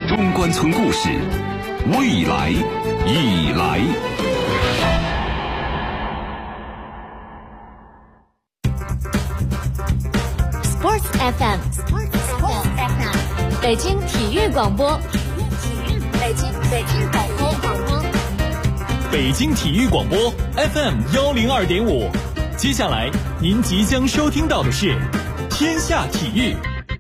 中关村故事，未来已来。 Sports FM， 北京体育广播，北京体育广播 FM 102.5。接下来您即将收听到的是天下体育。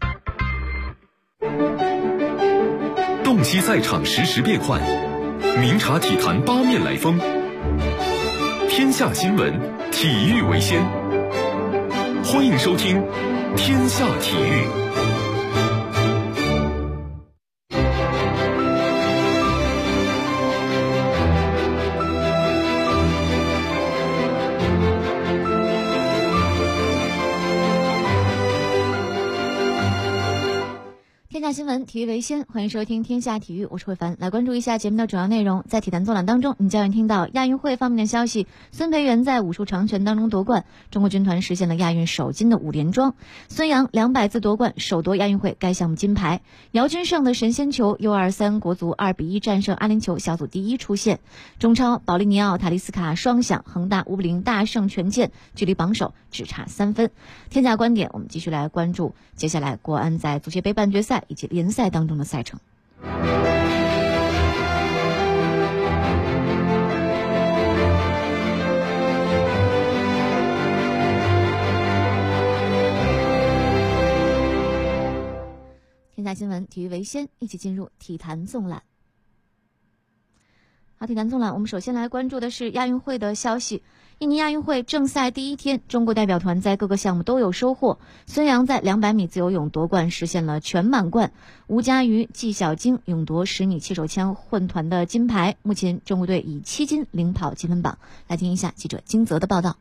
洞悉赛场实时变幻，明察体坛八面来风。天下新闻，体育为先。欢迎收听天下体育。 天下新闻，体育为先，欢迎收听天下体育，我是慧凡。来关注一下节目的主要内容。在体坛纵览当中，你将会听到亚运会方面的消息，孙培元在武术长拳当中夺冠，中国军团实现了亚运首金的5连庄。孙杨200字夺冠，首夺亚运会该项目金牌。姚军胜的神仙球 U23 国足2-1战胜阿联酋，小组第1出线。中超保利尼奥塔利斯卡双响，恒大5-0大胜权健，距离榜首只差3分。天下观点，我们继续来关注接下来国安在足协杯半决赛以及联赛当中的赛程。天下新闻，体育为先，一起进入体坛纵览。好，体坛纵览，我们首先来关注的是亚运会的消息。印尼亚运会正赛第一天，中国代表团在各个项目都有收获。孙杨在200米自由泳夺冠，实现了全满贯。吴佳瑜、纪晓晶勇夺10米气手枪混团的金牌。目前中国队以7金领跑积分榜。来听一下记者金泽的报道。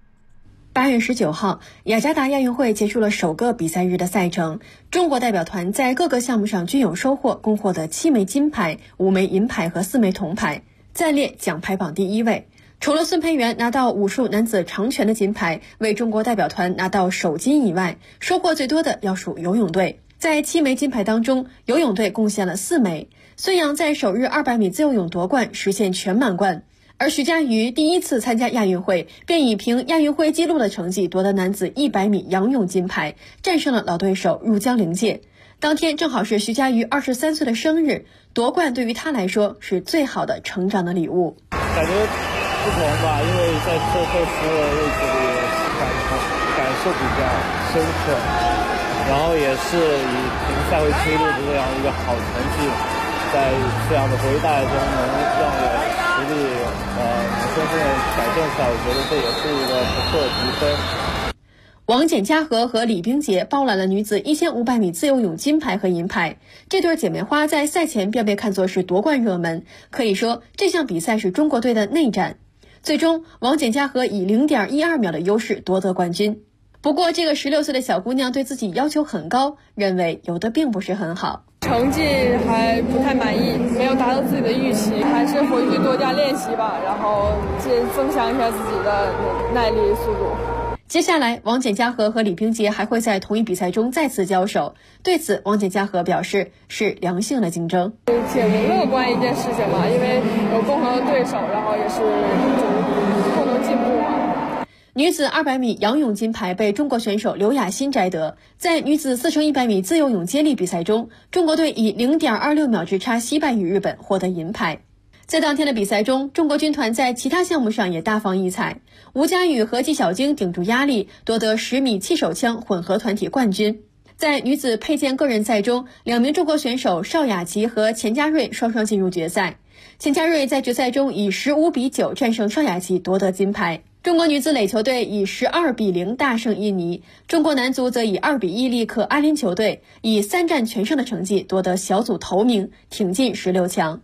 8月19号，雅加达亚运会结束了首个比赛日的赛程，中国代表团在各个项目上均有收获，共获得7枚金牌、5枚银牌和4枚铜牌，暂列奖牌榜第1位。除了孙培元拿到武术男子长拳的金牌，为中国代表团拿到首金以外，收获最多的要数游泳队。在7枚金牌当中，游泳队贡献了4枚。孙杨在首日200米自由泳夺冠，实现全满贯。而徐嘉余第一次参加亚运会，便以凭亚运会纪录的成绩夺得男子100米仰泳金牌，战胜了老对手入江陵介。当天正好是徐嘉余23岁的生日，夺冠对于他来说是最好的成长的礼物。 感觉不同吧，因为在最后10个位置里感受比较深刻，然后也是以凭赛会纪录的这样一个好成绩，在这样的回带中能让我实力充分改正出来，我觉得这也是一个不错的提升。 王简嘉禾和李冰洁包揽了女子1500米自由泳金牌和银牌，这对姐妹花在赛前便被看作是夺冠热门，可以说这项比赛是中国队的内战。最终王简嘉禾以 0.12 秒的优势夺得冠军。不过这个16岁的小姑娘对自己要求很高，认为游得并不是很好， 成绩还不太满意，没有达到自己的预期，还是回去多加练习吧，然后增强一下自己的耐力速度。 接下来王简嘉禾和李冰洁还会在同一比赛中再次交手，对此王简嘉禾表示是良性的竞争， 挺乐观一件事情吧，因为有共同的对手，然后也是共同进步嘛。 女子200米仰泳金牌被中国选手刘雅欣摘得。在女子4×100米自由泳接力比赛中，中国队以 0.26 秒之差惜败于日本，获得银牌。在当天的比赛中，中国军团在其他项目上也大放异彩。吴佳宇和纪晓晶顶住压力，夺得10米气手枪混合团体冠军。在女子佩剑个人赛中，2名中国选手邵雅琪和钱嘉瑞双双进入决赛。钱嘉瑞在决赛中以15-9战胜邵雅琪，夺得金牌。中国女子垒球队以12-0大胜印尼，中国男足则以2-1力克阿联酋队，以3战全胜的成绩夺得小组头名，挺进16强。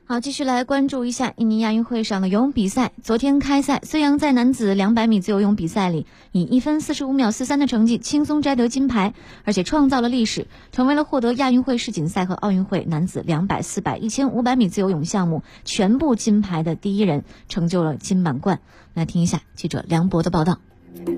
好，继续来关注一下印尼亚运会上的游泳比赛。昨天开赛，孙杨在男子200米自由泳比赛里以1分45秒43的成绩轻松摘得金牌，而且创造了历史，成为了获得亚运会世锦赛和奥运会男子200、400、1500米自由泳项目全部金牌的第一人，成就了金满贯。来听一下记者梁博的报道。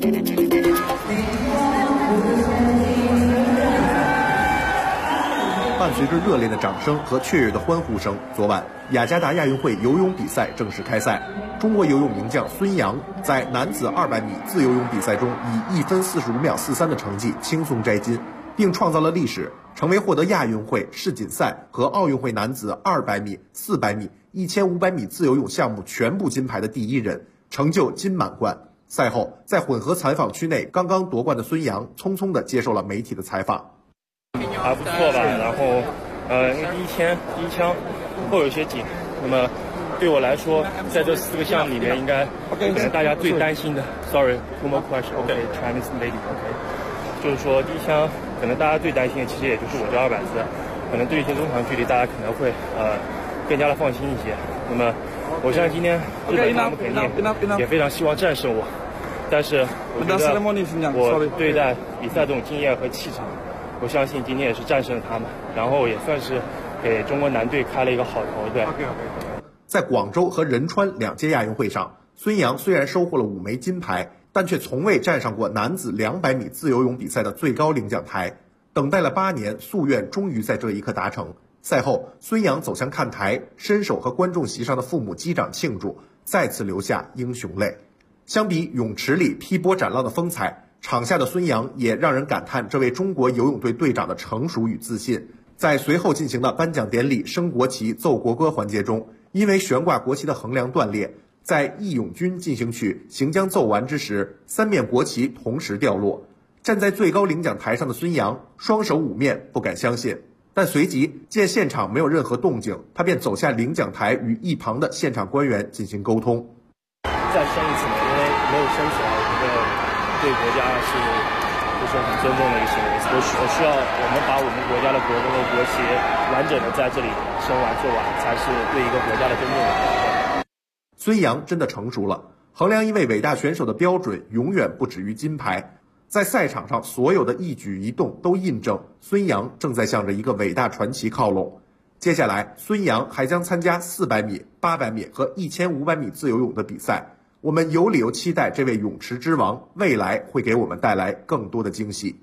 伴随着热烈的掌声和雀跃的欢呼声，昨晚雅加达亚运会游泳比赛正式开赛。中国游泳名将孙杨在男子200米自由泳比赛中以1分45秒43的成绩轻松摘金，并创造了历史，成为获得亚运会、世锦赛和奥运会男子200米、400米、1500米自由泳项目全部金牌的第一人，成就金满贯。赛后，在混合采访区内，刚刚夺冠的孙杨匆匆地接受了媒体的采访。 还不错吧，然后因为第一枪会有一些紧，那么对我来说，在这4个项目里面，应该可能大家最担心的 ，sorry one more question okay Chinese lady okay， 就是说第一枪可能大家最担心的其实也就是我这200字，可能对一些中长距离大家可能会更加的放心一些。那么我相信今天日本他们肯定也非常希望战胜我，但是我觉得我对待比赛这种经验和气场，我相信今天也是战胜了他们，然后也算是给中国男队开了一个好头。对。 在广州和仁川2届亚运会上，孙杨虽然收获了5枚金牌，但却从未站上过男子200米自由泳比赛的最高领奖台。等待了8年，夙愿终于在这一刻达成。赛后，孙杨走向看台，伸手和观众席上的父母击掌庆祝，再次流下英雄泪。相比泳池里劈波斩浪的风采，场下的孙杨也让人感叹这位中国游泳队队长的成熟与自信。在随后进行的颁奖典礼升国旗、奏国歌环节中，因为悬挂国旗的横梁断裂，在义勇军进行曲行将奏完之时，3面国旗同时掉落。站在最高领奖台上的孙杨双手捂面，不敢相信。但随即见现场没有任何动静，他便走下领奖台，与一旁的现场官员进行沟通。 再升一次，因为没有升起来，我觉得对国家是很尊重的一个行为。我需要我们把我们国家的国歌和国旗完整的在这里升完做完，才是对一个国家的尊重。 孙杨真的成熟了，衡量一位伟大选手的标准永远不止于金牌。在赛场上所有的一举一动都印证孙杨正在向着一个伟大传奇靠拢。接下来，孙杨还将参加400米、800米和1500米自由泳的比赛。我们有理由期待这位泳池之王未来会给我们带来更多的惊喜。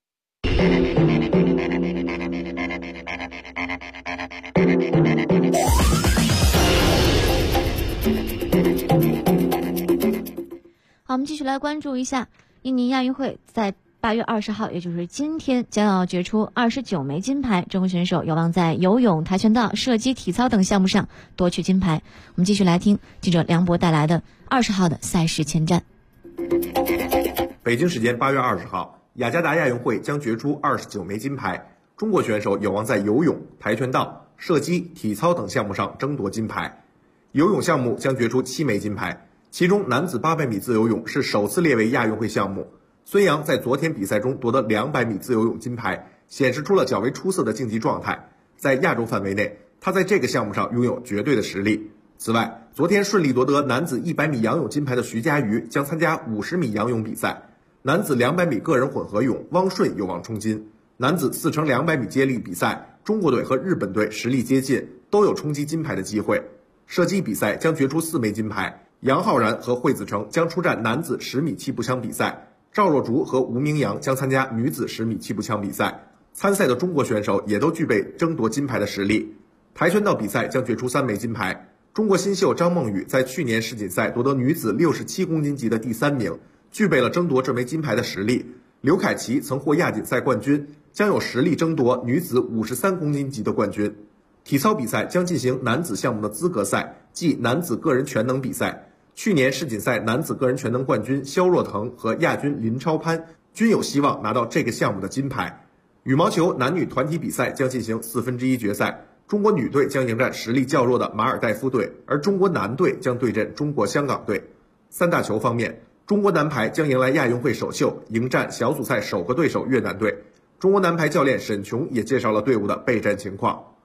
好，我们继续来关注一下印尼亚运会在8月20号，也就是今天将要决出29枚金牌，中国选手有望在游泳、跆拳道、射击、体操等项目上夺取金牌。我们继续来听记者梁博带来的20号的赛事前瞻。 北京时间8月20号，雅加达亚运会将决出29枚金牌，中国选手有望在游泳、跆拳道、射击、体操等项目上争夺金牌。游泳项目将决出7枚金牌，其中男子800米自由泳是首次列为亚运会项目。孙杨在昨天比赛中夺得200米自由泳金牌，显示出了较为出色的竞技状态。在亚洲范围内，他在这个项目上拥有绝对的实力。此外，昨天顺利夺得男子100米仰泳金牌的徐嘉余将参加50米仰泳比赛。男子200米个人混合泳，汪顺有望冲金。男子4×200米接力比赛，中国队和日本队实力接近，都有冲击金牌的机会。射击比赛将决出4枚金牌，杨浩然和惠子成将出战男子10米气步枪比赛。赵若竹和吴明阳将参加女子10米气步枪比赛。参赛的中国选手也都具备争夺金牌的实力。跆拳道比赛将决出3枚金牌。中国新秀张梦雨在去年世锦赛夺得女子67公斤级的第3名，具备了争夺这枚金牌的实力。刘凯琪曾获亚锦赛冠军，将有实力争夺女子53公斤级的冠军。体操比赛将进行男子项目的资格赛，即男子个人全能比赛。去年世锦赛男子个人全能冠军肖若腾和亚军林超攀均有希望拿到这个项目的金牌。羽毛球男女团体比赛将进行1/4决赛，中国女队将迎战实力较弱的马尔代夫队，而中国男队将对阵中国香港队。三大球方面，中国男排将迎来亚运会首秀，迎战小组赛首个对手越南队。中国男排教练沈琼也介绍了队伍的备战情况。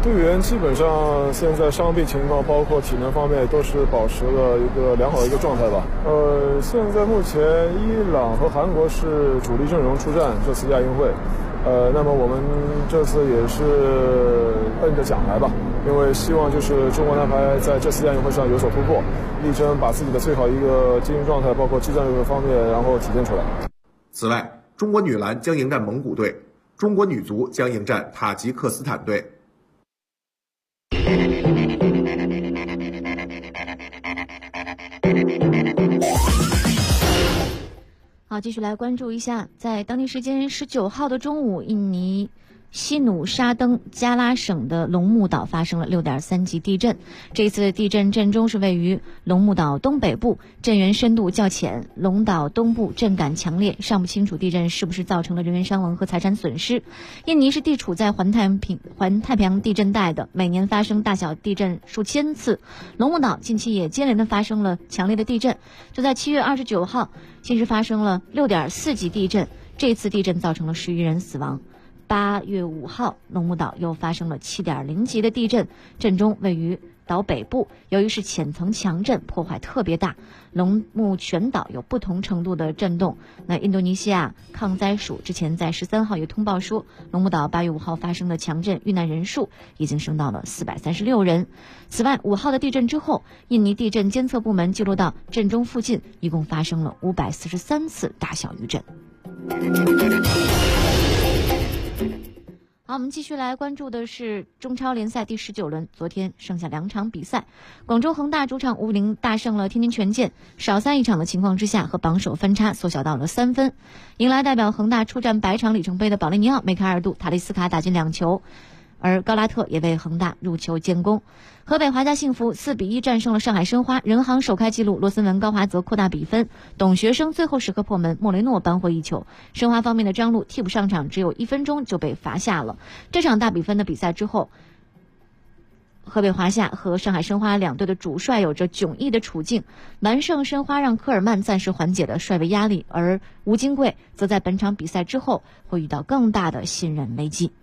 队员基本上现在伤病情况包括体能方面都是保持了一个良好的一个状态吧。现在目前伊朗和韩国是主力阵容出战这次亚运会，那么我们这次也是奔着奖牌吧，因为希望就是中国男排在这次亚运会上有所突破，力争把自己的最好一个经营状态，包括技战术方面，然后体现出来。 此外，中国女篮将迎战蒙古队，中国女足将迎战塔吉克斯坦队。 好，继续来关注一下，在当地时间19号的中午，印尼西努沙登加拉省的龙目岛发生了6.3级地震。这次地震震中是位于龙目岛东北部，震源深度较浅，龙岛东部震感强烈，尚不清楚地震是不是造成了人员伤亡和财产损失。印尼是地处在环太平洋地震带的，每年发生大小地震数千次。龙目岛近期也接连的发生了强烈的地震，就在7月29号，近日发生了6.4级地震，这次地震造成了11人死亡。8月5号，龙目岛又发生了7.0级的地震，震中位于岛北部，由于是浅层强震，破坏特别大，龙目全岛有不同程度的震动。那印度尼西亚抗灾署之前在13号也通报说，龙目岛8月5号发生的强震，遇难人数已经升到了436人。此外，5号的地震之后，印尼地震监测部门记录到震中附近一共发生了543次大小余震。好，我们继续来关注的是中超联赛第19轮，昨天剩下2场比赛，广州恒大主场5-0大胜了天津权健，少赛一场的情况之下，和榜首分差缩小到了3分，迎来代表恒大出战百场里程碑的保利尼奥、梅开二度，塔利斯卡打进2球，而高拉特也为恒大入球建功。河北华夏幸福4-1战胜了上海申花，人行首开纪录，罗森文、高华泽扩大比分，董学生最后时刻破门，莫雷诺扳回一球。申花方面的张路替补上场只有1分钟就被罚下了。这场大比分的比赛之后，河北华夏和上海申花两队的主帅有着迥异的处境，完胜申花让科尔曼暂时缓解了帅位压力，而吴金贵则在本场比赛之后会遇到更大的信任危机。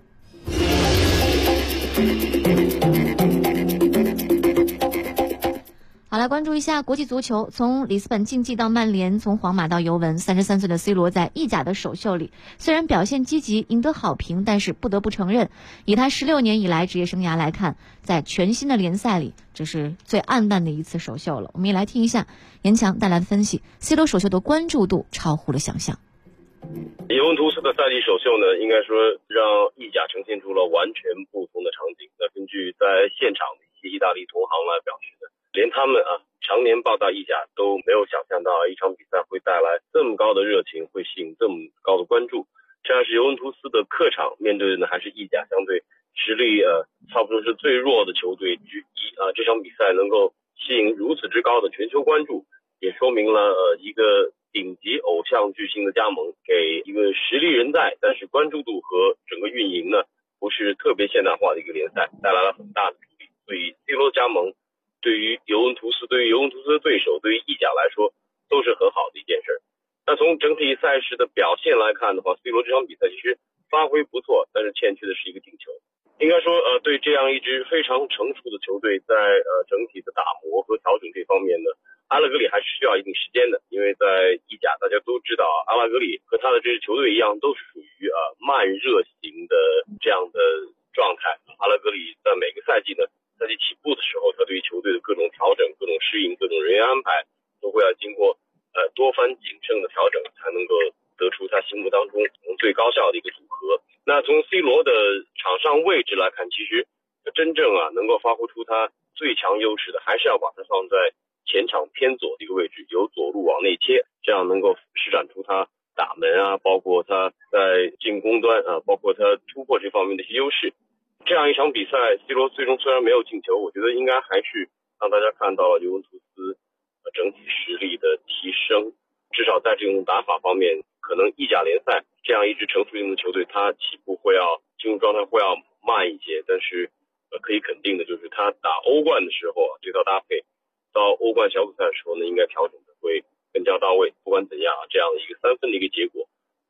好，来关注一下国际足球。从里斯本竞技到曼联，从皇马到尤文，33岁的 C 罗在意甲的首秀里，虽然表现积极，赢得好评，但是不得不承认，以他16年以来职业生涯来看，在全新的联赛里，这是最暗淡的一次首秀了。我们也来听一下严强带来的分析 ，C 罗首秀的关注度超乎了想象。 尤文图斯的赛季首秀呢，应该说让意甲呈现出了完全不同的场景。那根据在现场的一些意大利同行来表示的，连他们常年报道意甲都没有想象到一场比赛会带来这么高的热情，会吸引这么高的关注。这样是尤文图斯的客场面对的呢，还是意甲相对实力差不多是最弱的球队之一这场比赛能够吸引如此之高的全球关注，也说明了一个顶级偶像巨星的加盟，给一个实力人在，但是关注度和整个运营呢不是特别现代化的一个联赛，带来了很大的助力。所以 C 罗的加盟对于尤文图斯的对手，对于意甲来说都是很好的一件事。那从整体赛事的表现来看的话， C 罗这场比赛其实发挥不错，但是欠缺的是一个进球。应该说对这样一支非常成熟的球队，在整体的打磨和调整这方面呢，阿拉格里还是需要一定时间的。因为在意甲大家都知道阿拉格里和他的这支球队一样，都是属于慢热型的这样的状态。阿拉格里在每个赛季呢，赛季起步的时候，他对于球队的各种调整、各种适应、各种人员安排，都会要经过多番谨慎的调整，才能够得出他心目当中最高效的一个组合。那从 C 罗的场上位置来看，其实真正能够发挥出他最强优势的，还是要把他放在前场偏左的一个位置，由左路往内切，这样能够施展出他打门包括他在进攻端包括他突破这方面的一些优势。这样一场比赛 C 罗最终虽然没有进球，我觉得应该还是让大家看到了尤文图斯整体实力的提升。至少在这种打法方面，可能意甲联赛这样一支成熟型的球队，他起步会要进入状态会要慢一些，但是可以肯定的就是他打欧冠的时候这套搭配到欧冠小组赛的时候呢，应该调整的会更加到位。不管怎样这样一个3分的一个结果，我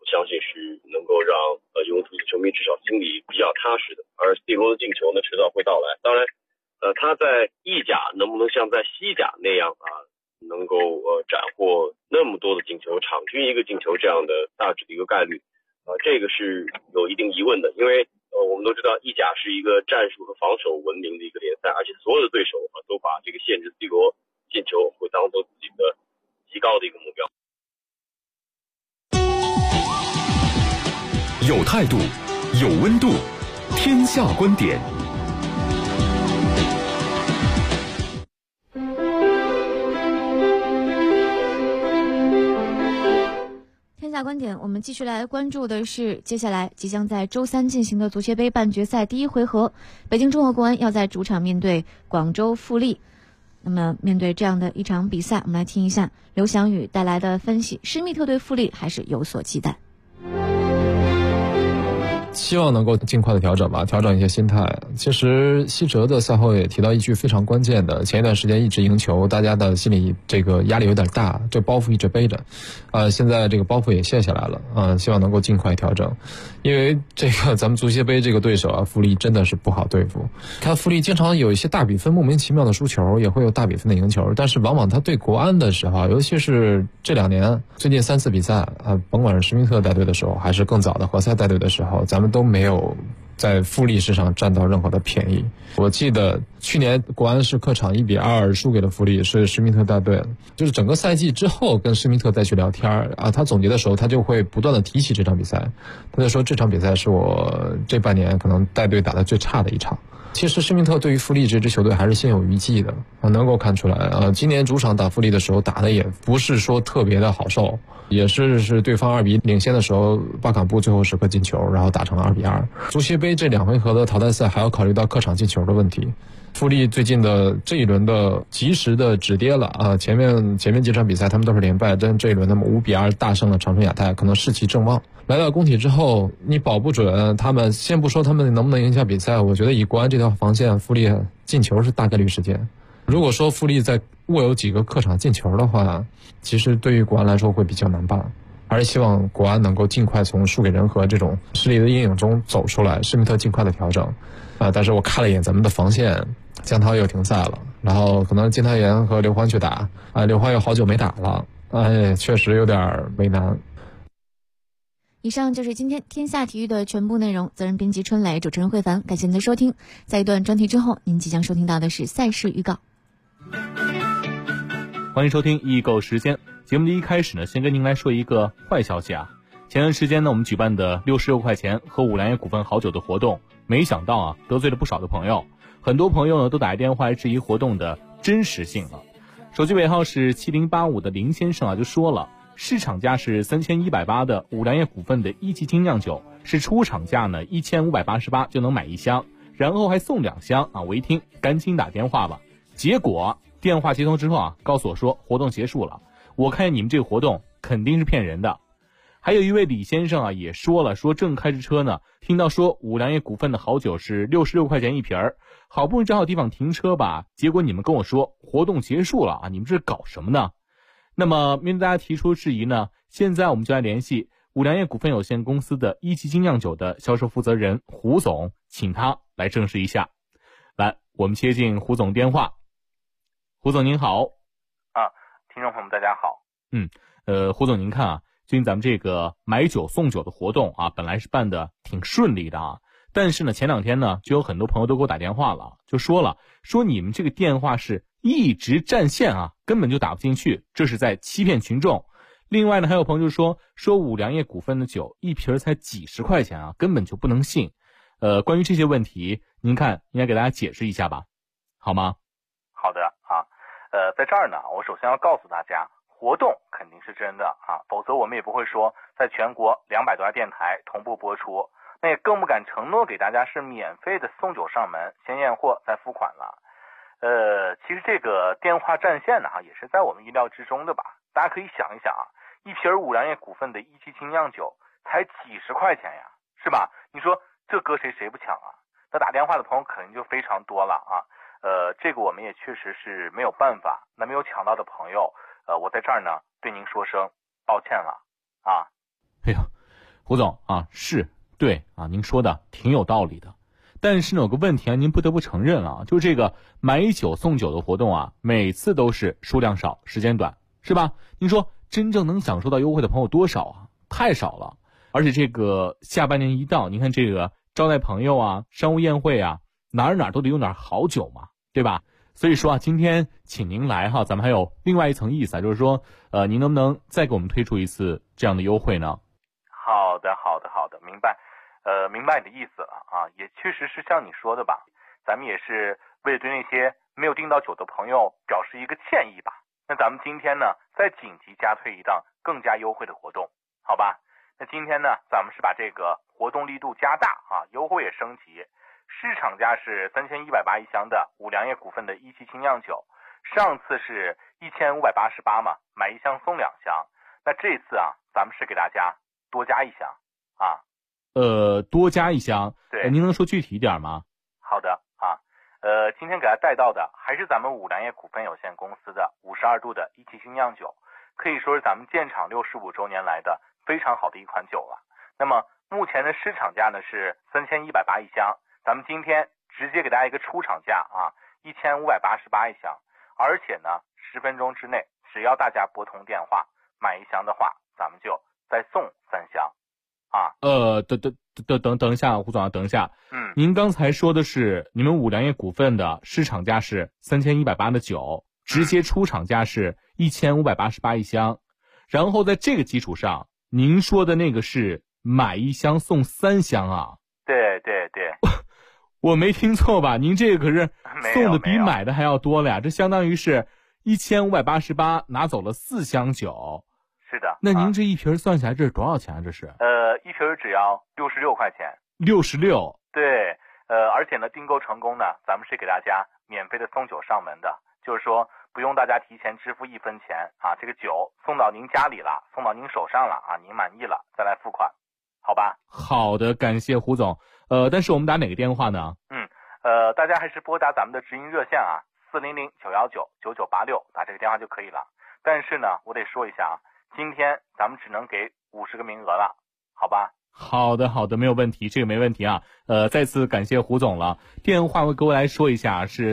相信是能够让尤文图斯球迷至少心里比较踏实的。而 C 罗的进球呢，迟早会到来。当然，他在意甲能不能像在西甲那样能够斩获那么多的进球，场均一个进球这样的大致的一个概率，这个是有一定疑问的。因为我们都知道意甲是一个战术和防守闻名的一个联赛，而且所有的对手都把这个限制 C 罗进球会当做自己的极高的一个目标。 有态度，有温度，天下观点。 天下观点，我们继续来关注的是接下来即将在周三进行的足协杯半决赛第一回合，北京中赫国安要在主场面对广州富力。那么面对这样的一场比赛，我们来听一下刘翔宇带来的分析。施密特对富力还是有所期待， 希望能够尽快的调整吧，调整一些心态。其实希哲的赛后也提到一句非常关键的，前一段时间一直赢球，大家的心里这个压力有点大，这包袱一直背着，现在这个包袱也卸下来了，希望能够尽快调整。因为这个咱们足协杯这个对手富力真的是不好对付。看富力经常有一些大比分莫名其妙的输球，也会有大比分的赢球，但是往往他对国安的时候，尤其是这2年最近3次比赛甭管是施密特带队的时候，还是更早的何塞带队的时候，咱们都没有在富力身上占到任何的便宜。我记得去年国安是客场1-2输给了富力，是施密特带队，就是整个赛季之后跟施密特再去聊天他总结的时候他就会不断的提起这场比赛，他就说这场比赛是我这半年可能带队打得最差的一场。其实施密特对于富力这支球队还是心有余悸的，能够看出来今年主场打富力的时候打的也不是说特别的好受，也是对方2比1领先的时候，巴坎布最后时刻进球，然后打成了2比2。足协杯这2回合的淘汰赛还要考虑到客场进球的问题。富力最近的这一轮的及时的止跌了前面几场比赛他们都是连败，但这一轮他们5比2大胜了长春亚泰，可能士气正旺。来到工体之后，你保不准他们，先不说他们能不能赢下比赛，我觉得以国安这条防线，富力进球是大概率事件。如果说富力在握有几个客场进球的话，其实对于国安来说会比较难办。还是希望国安能够尽快从输给人和这种实力的阴影中走出来，施密特尽快的调整但是我看了一眼咱们的防线，江涛又停赛了，然后可能金泰妍和刘欢去打刘欢又好久没打了确实有点为难。 以上就是今天天下体育的全部内容，责任编辑春磊，主持人慧凡，感谢您的收听。在一段专题之后，您即将收听到的是赛事预告。 欢迎收听易购时间。节目的一开始呢，先跟您来说一个坏消息前段时间呢，我们举办的66块钱喝五粮液股份好酒的活动，没想到得罪了不少的朋友，很多朋友呢都打电话质疑活动的真实性了。手机尾号是7085的林先生就说了，市场价是3180的五粮液股份的一级精酿酒，是出厂价呢1588就能买1箱，然后还送2箱我一听赶紧打电话吧。结果电话接通之后告诉我说活动结束了，我看你们这个活动肯定是骗人的。还有一位李先生也说了，说正开着车呢，听到说五粮液股份的好酒是66块钱一瓶儿，好不容易找好地方停车吧，结果你们跟我说活动结束了你们这是搞什么呢？那么面对大家提出质疑呢，现在我们就来联系五粮液股份有限公司的一级精酿酒的销售负责人胡总，请他来证实一下。来，我们接进胡总电话。胡总您好。 听众朋友们大家好。 胡总您看最近咱们这个买酒送酒的活动本来是办的挺顺利的但是呢前2天呢就有很多朋友都给我打电话了，就说你们这个电话是一直占线根本就打不进去，这是在欺骗群众。另外呢还有朋友就说五粮液股份的酒一瓶才几十块钱根本就不能信。关于这些问题您看应该给大家解释一下吧，好吗？ 好的在这儿呢我首先要告诉大家，活动肯定是真的否则我们也不会说在全国200多家电台同步播出，那也更不敢承诺给大家是免费的送酒上门，先验货再付款了。其实这个电话占线呢也是在我们意料之中的吧。大家可以想一想一瓶五粮液股份的一级精酿酒才几十块钱呀，是吧？你说这搁谁不抢那打电话的朋友肯定就非常多了这个我们也确实是没有办法。那没有抢到的朋友我在这儿呢对您说声抱歉了哎呀， 胡总啊，是对啊，您说的挺有道理的。但是呢，有个问题啊，您不得不承认啊，就这个买酒送酒的活动啊，每次都是数量少，时间短，是吧？您说真正能享受到优惠的朋友多少啊？太少了。而且这个下半年一到，您看这个招待朋友啊、商务宴会啊，哪儿都得用点好酒嘛，对吧？所以说啊，今天请您来哈，咱们还有另外一层意思啊，就是说，您能不能再给我们推出一次这样的优惠呢？ 好的，明白。明白你的意思了啊，也确实是像你说的吧，咱们也是为了对那些没有订到酒的朋友表示一个歉意吧。那咱们今天呢，再紧急加推一档更加优惠的活动，好吧？那今天呢，咱们是把这个活动力度加大啊，优惠也升级。市场价是3180一箱的五粮液股份的一期精酿酒，上次是1588嘛，买一箱送2箱。那这次啊，咱们是给大家多加一箱啊。 多加一箱， 对， 您能说具体一点吗？ 好的啊，今天给大家带到的还是咱们五粮液股份有限公司的52度的一期精酿酒，可以说是咱们建厂65周年来的非常好的一款酒了。那么目前的市场价呢是3180一箱，咱们今天直接给大家一个出厂价啊，1588一箱，而且呢10分钟之内，只要大家拨通电话买一箱的话，咱们就再送3箱。啊， 等一下，胡总啊，等一下。您刚才说的是你们五粮液股份的市场价是3180的酒，直接出厂价是1588一箱，然后在这个基础上，您说的那个是买一箱送3箱啊？ 对， 我没听错吧？您这个可是送的比买的还要多了呀，这相当于是1588拿走了4箱酒。 是的， 那您这一瓶算下来这是多少钱啊？这是一瓶只要66块钱。 66。 对，而且呢，订购成功呢，咱们是给大家免费的送酒上门的，就是说不用大家提前支付1分钱啊，这个酒送到您家里了，送到您手上了啊，您满意了再来付款，好吧？ 好的，感谢胡总。但是我们打哪个电话呢？ 大家还是拨打咱们的直营热线啊，400-919-9986，打这个电话就可以了。但是呢，我得说一下啊，今天咱们只能给50个名额了，好吧？ 好的，没有问题，这个没问题啊。再次感谢胡总了。电话我给我来说一下，是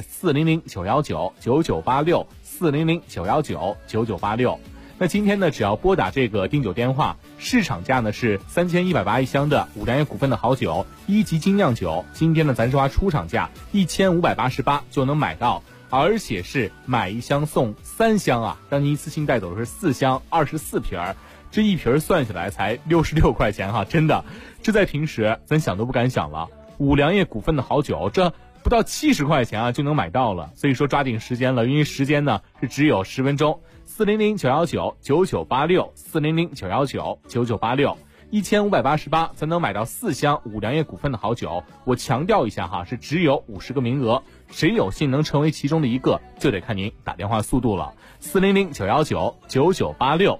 400-919-9986 400-919-9986。那今天呢，只要拨打这个订酒电话，市场价呢是3180一箱的五粮液股份的好酒1级精酿酒，今天呢咱是花出厂价1588就能买到，而且是买一箱送3箱啊，让您一次性带走的是4箱24瓶儿，这一瓶算下来才66块钱哈，真的，这在平时咱想都不敢想了。五粮液股份的好酒，这不到70块钱啊就能买到了，所以说抓紧时间了，因为时间呢是只有10分钟。400-919-9986 400-919-9986 1588才能买到4箱五粮液股份的好酒。我强调一下哈，是只有50个名额，谁有幸能成为其中的一个，就得看您打电话速度了。400-919-9986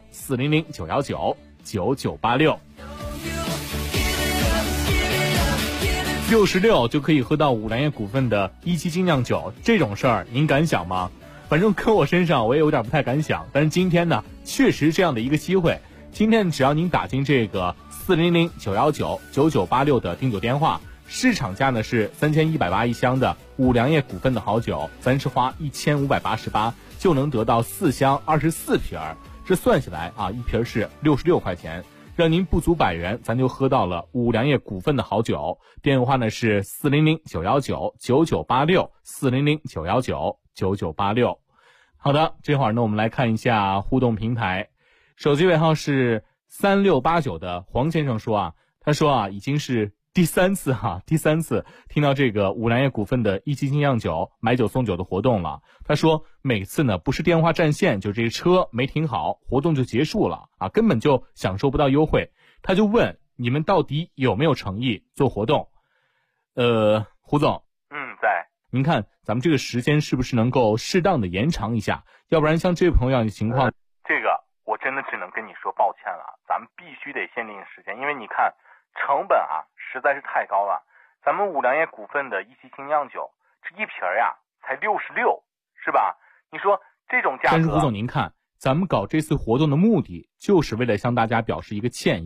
400-919-9986 66就可以喝到五粮液股份的1期精酿酒，这种事儿您敢想吗？反正搁我身上我也有点不太敢想，但是今天呢确实这样的一个机会，今天只要您打进这个400-919-9986的订酒电话，市场价呢是3180一箱的五粮液股份的好酒，咱是花1588就能得到4箱24瓶儿，这算下来啊，一瓶是66块钱，让您不足100元咱就喝到了五粮液股份的好酒。电话呢是400-919-9986 400-919-9986。好的，这会儿呢我们来看一下互动平台，手机尾号是3689的黄先生说啊，他说啊已经是第三次听到这个五粮液股份的1期精酿酒买酒送酒的活动了。他说每次呢不是电话占线，就这个车没停好，活动就结束了啊，根本就享受不到优惠。他就问你们到底有没有诚意做活动？胡总， 在。 您看咱们这个时间是不是能够适当的延长一下？要不然像这位朋友的情况， 这个我真的只能跟你说抱歉了，咱们必须得限定时间，因为你看成本啊实在是太高了。咱们五粮液股份的1期精酿酒，这一瓶呀才66，是吧？你说这种价格。 但是胡总您看，咱们搞这次活动的目的就是为了向大家表示一个歉意，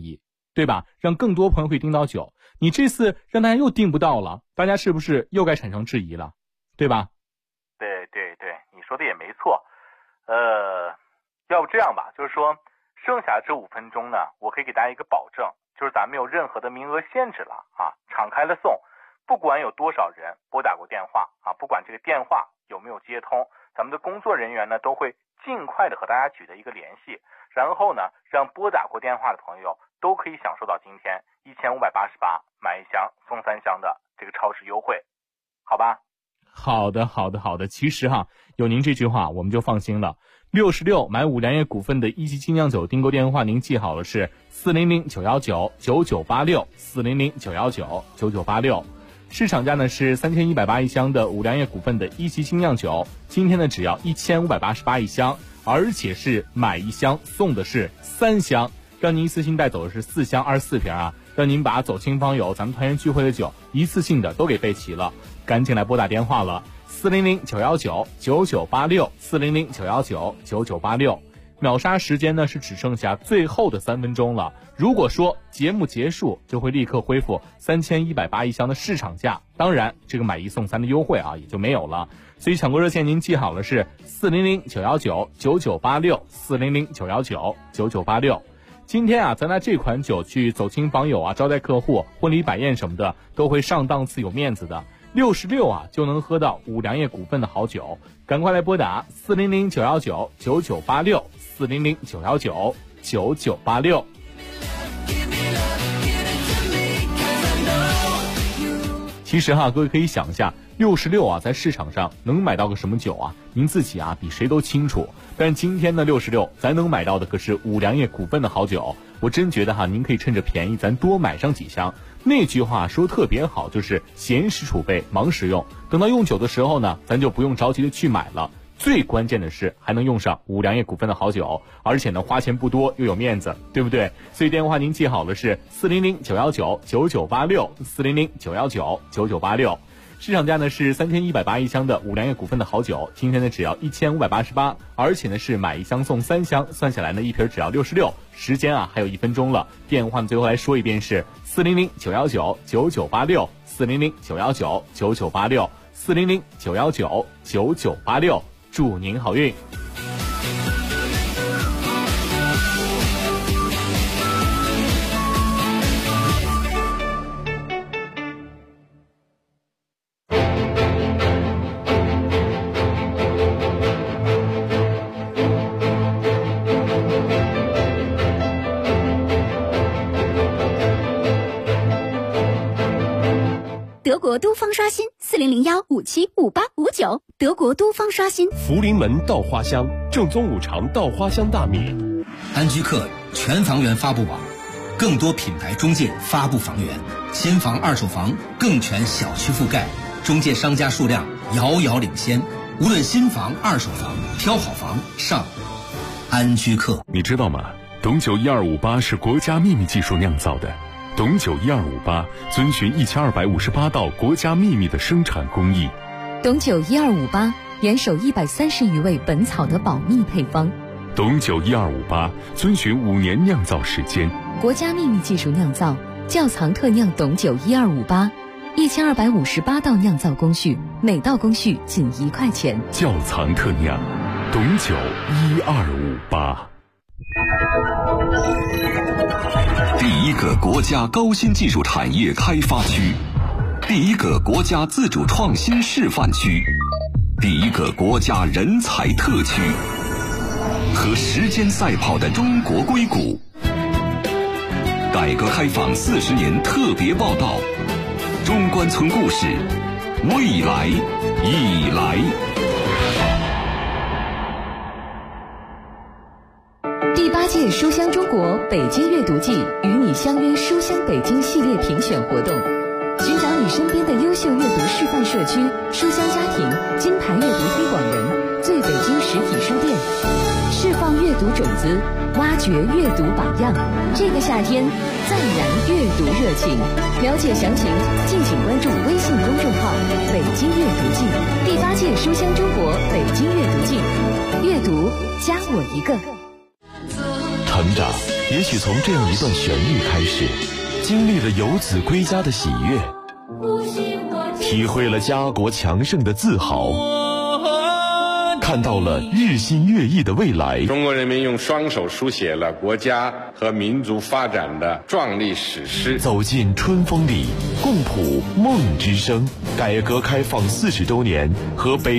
对吧？让更多朋友可以订到酒。你这次让大家又订不到了，大家是不是又该产生质疑了，对吧？ 对，你说的也没错。要不这样吧，就是说剩下这5分钟呢，我可以给大家一个保证，就是咱们没有任何的名额限制了啊，敞开了送，不管有多少人拨打过电话啊，不管这个电话有没有接通，咱们的工作人员呢都会尽快的和大家取得一个联系，然后呢，让拨打过电话的朋友都可以享受到今天1588买1箱送3箱的这个超值优惠，好吧？ 好的。其实有您这句话我们就放心了。66买五粮液股份的一级精酿酒订购电话，您记好了是400-919-9986，400-919-9986。市场价呢是3180一箱的五粮液股份的一级精酿酒，今天呢只要1588一箱，而且是买1箱送的是3箱，让您一次性带走的是4箱24瓶啊，让您把走亲访友咱们团圆聚会的酒一次性的都给备齐了。赶紧来拨打电话了，400-919-9986，400-919-9986。秒杀时间呢是只剩下最后的3分钟了，如果说节目结束就会立刻恢复3180一箱的市场价，当然这个买1送3的优惠也就没有了。所以抢购热线您记好了是400-919-9986，400-919-9986。今天咱拿这款酒去走亲访友招待客户、婚礼摆宴什么的都会上档次有面子的。66就能喝到五粮液股份的好酒，赶快来拨打400-919-9986，400-919-9986。其实各位可以想一下，66在市场上能买到个什么酒您自己比谁都清楚。但今天的66咱能买到的可是五粮液股份的好酒，我真觉得您可以趁着便宜咱多买上几箱。那句话说特别好，就是闲时储备忙时用，等到用酒的时候呢，咱就不用着急的去买了。最关键的是还能用上五粮液股份的好酒，而且呢花钱不多又有面子，对不对？所以电话您记好了是400-919-9986，400-919-9986。市场价呢是3180一箱的五粮液股份的好酒，今天呢只要1588，而且呢是买1箱送3箱，算下来呢一瓶只要66。时间还有1分钟了，电话呢最后来说一遍是400-919-9986，400-919-9986，400-919-9986，祝您好运。 德国都方刷新4001575859，德国都方刷新。 福临门稻花香正宗五常稻花香大米。 安居客全房源发布网，更多品牌中介发布房源，新房二手房更全小区覆盖，中介商家数量遥遥领先。无论新房二手房，挑好房上安居客。 你知道吗？董酒1258是国家秘密技术酿造的。董酒1258遵循1258道国家秘密的生产工艺。 董酒1258严守130余味本草的保密配方。 董酒1258遵循5年酿造时间， 国家秘密技术酿造，窖藏特酿董酒1258，1258道酿造工序，每道工序仅1块钱。 窖藏特酿，董酒1258。 第一个国家高新技术产业开发区，第一个国家自主创新示范区，第一个国家人才特区，和时间赛跑的中国硅谷。改革开放40年特别报道，中关村故事，未来已来。 第8届书香中国北京阅读季与你相约书香北京系列评选活动，寻找你身边的优秀阅读示范社区、书香家庭、金牌阅读推广人、最北京实体书店，释放阅读种子，挖掘阅读榜样。这个夏天再燃阅读热情。了解详情，敬请关注微信公众号“北京阅读季”。第8届书香中国北京阅读季，阅读加我一个。 成长也许从这样一段旋律开始，经历了游子归家的喜悦，体会了家国强盛的自豪，看到了日新月异的未来。 中国人民用双手书写了国家和民族发展的壮丽史诗。 走进春风里，共谱梦之声。改革开放40周年和北